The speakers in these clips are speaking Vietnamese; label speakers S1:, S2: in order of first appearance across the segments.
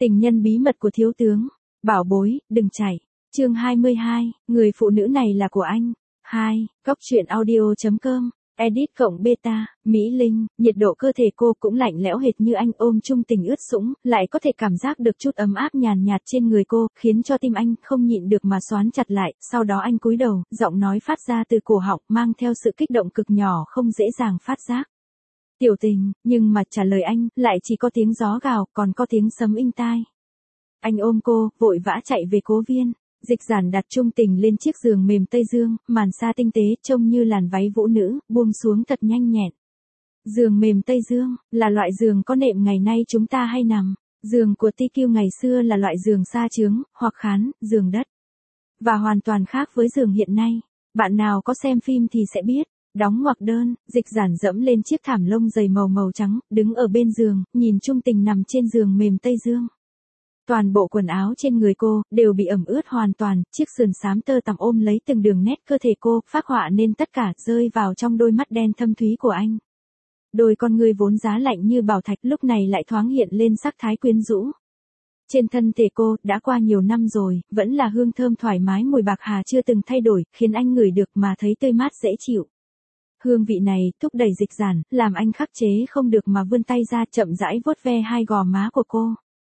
S1: Tình nhân bí mật của thiếu tướng. Bảo bối, đừng chạy. Chương 22, người phụ nữ này là của anh. 2. Góc truyện audio.com. Edit cộng beta. Mỹ Linh, nhiệt độ cơ thể cô cũng lạnh lẽo hệt như anh, ôm chung tình ướt sũng, lại có thể cảm giác được chút ấm áp nhàn nhạt trên người cô, khiến cho tim anh không nhịn được mà xoắn chặt lại. Sau đó anh cúi đầu, giọng nói phát ra từ cổ họng, mang theo sự kích động cực nhỏ không dễ dàng phát giác. Tiểu tình, nhưng mà trả lời anh, lại chỉ có tiếng gió gào, còn có tiếng sấm inh tai. Anh ôm cô, vội vã chạy về cố viên. Dịch Giản đặt chung tình lên chiếc giường mềm Tây Dương, màn sa tinh tế trông như làn váy vũ nữ, buông xuống thật nhanh nhẹn. Giường mềm Tây Dương, là loại giường có nệm ngày nay chúng ta hay nằm. Giường của TQ ngày xưa là loại giường sa chướng, hoặc khán, giường đất. Và hoàn toàn khác với giường hiện nay. Bạn nào có xem phim thì sẽ biết. Đóng ngoặc đơn, Dịch Giản dẫm lên chiếc thảm lông dày màu trắng, đứng ở bên giường, nhìn chung tình nằm trên giường mềm Tây Dương. Toàn bộ quần áo trên người cô đều bị ẩm ướt hoàn toàn, chiếc sườn xám tơ tằm ôm lấy từng đường nét cơ thể cô, phác họa nên tất cả rơi vào trong đôi mắt đen thâm thúy của anh. Đôi con người vốn giá lạnh như bảo thạch lúc này lại thoáng hiện lên sắc thái quyến rũ. Trên thân thể cô, đã qua nhiều năm rồi, vẫn là hương thơm thoải mái mùi bạc hà chưa từng thay đổi, khiến anh ngửi được mà thấy tươi mát dễ chịu. Hương vị này thúc đẩy Dịch Giản, làm anh khắc chế không được mà vươn tay ra chậm rãi vuốt ve hai gò má của cô.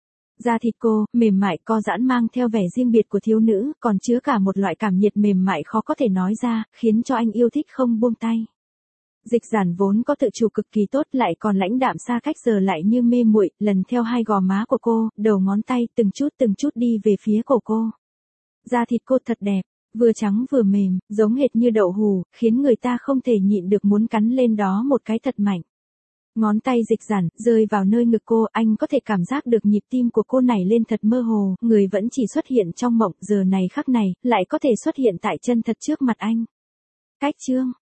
S1: Da thịt cô, mềm mại co giãn mang theo vẻ riêng biệt của thiếu nữ, còn chứa cả một loại cảm nhiệt mềm mại khó có thể nói ra, khiến cho anh yêu thích không buông tay. Dịch Giản vốn có tự chủ cực kỳ tốt, lại còn lãnh đạm xa cách giờ lại như mê muội, lần theo hai gò má của cô, đầu ngón tay từng chút đi về phía cổ cô. Da thịt cô thật đẹp, vừa trắng vừa mềm, giống hệt như đậu hù, khiến người ta không thể nhịn được muốn cắn lên đó một cái thật mạnh. Ngón tay Dịch Giản rơi vào nơi ngực cô, anh có thể cảm giác được nhịp tim của cô nảy lên thật mơ hồ, người vẫn chỉ xuất hiện trong mộng, giờ này khắc này, lại có thể xuất hiện tại chân thật trước mặt anh. Cách chương